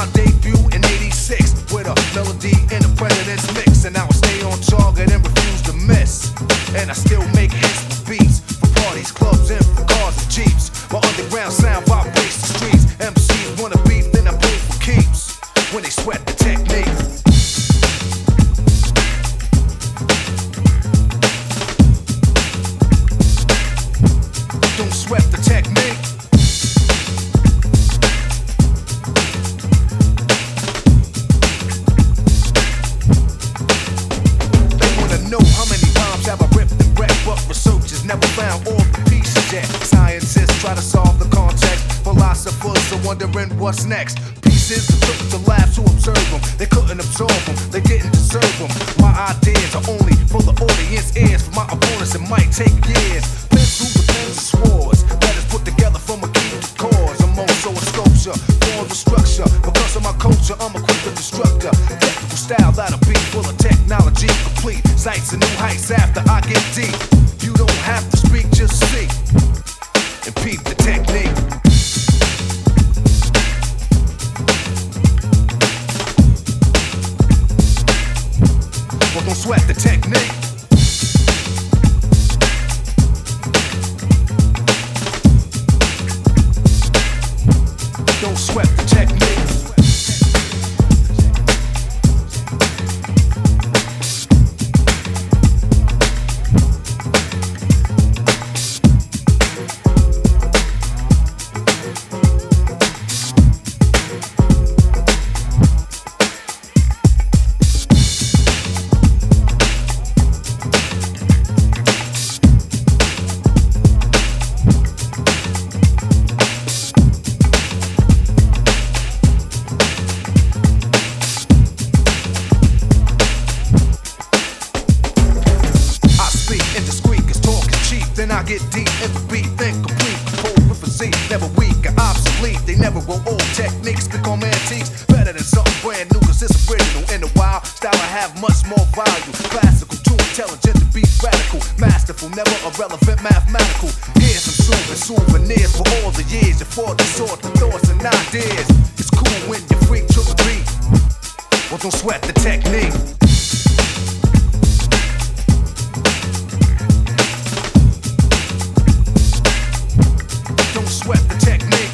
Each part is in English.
my debut in '86 with a melody in a president's mix, and I will stay on target and refuse to miss. And I still make hits for beats, for parties, clubs, and for cars and jeeps. My underground sound vibrates the streets. MCs wanna beef, then I play for keeps. When they sweat the technique. Don't sweat the technique. They wanna know how many times have I ripped and wrecked, but research has never found all the pieces yet. Scientists try to solve the context, philosophers are wondering what's next. Pieces that took the labs to observe them, they couldn't absorb them, they didn't deserve them. My ideas are only for the audience ears. For my opponents it might take years. Pencils and pens and swords, letters put together from a key to cause. I'm also a sculpture, form of structure. Because of my culture, I'm a quick destructor. Technical style that'll be full of technology complete. Sights and new heights after I get deep. You don't have to speak, just see and peep the technique. Well, don't sweat the technique. Don't sweat the technique. Then I get deep in the beat, then complete, composed with a Z. Never weak or obsolete, they never grow old. Techniques become antiques, better than something brand new, cause it's original. In a wild style I have much more value. Classical, too intelligent to be radical. Masterful, never irrelevant, mathematical. Here's some souvenirs for all the years you fought to sort the thoughts and ideas. It's cool when you freak to the beat. Well, don't sweat the technique. Sweat the technique.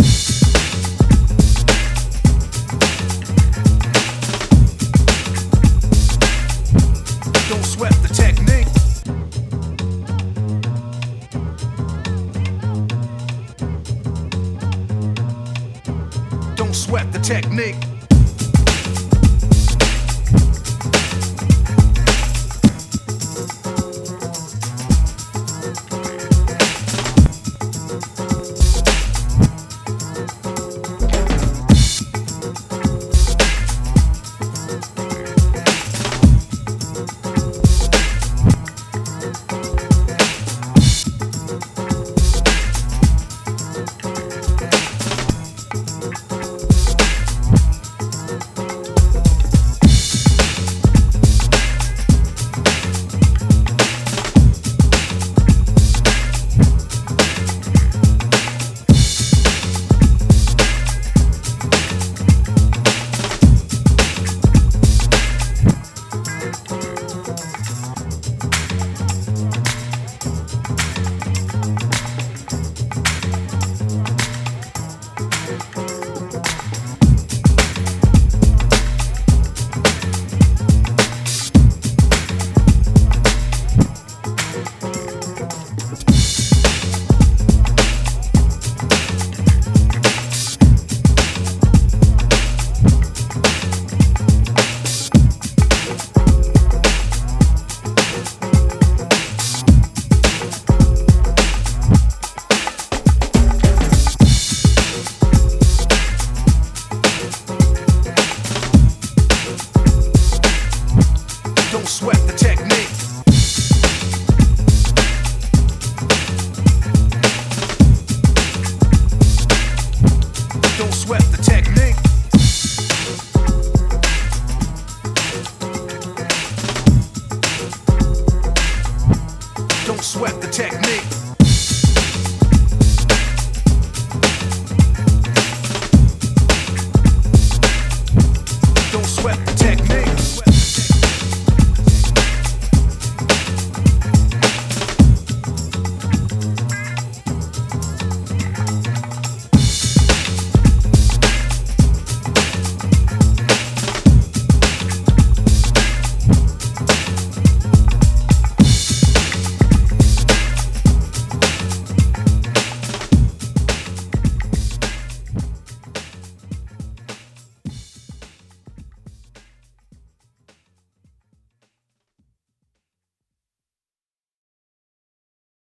Don't sweat the technique. Don't sweat the technique. Don't sweat the technique. Don't sweat the technique. Don't sweat the technique.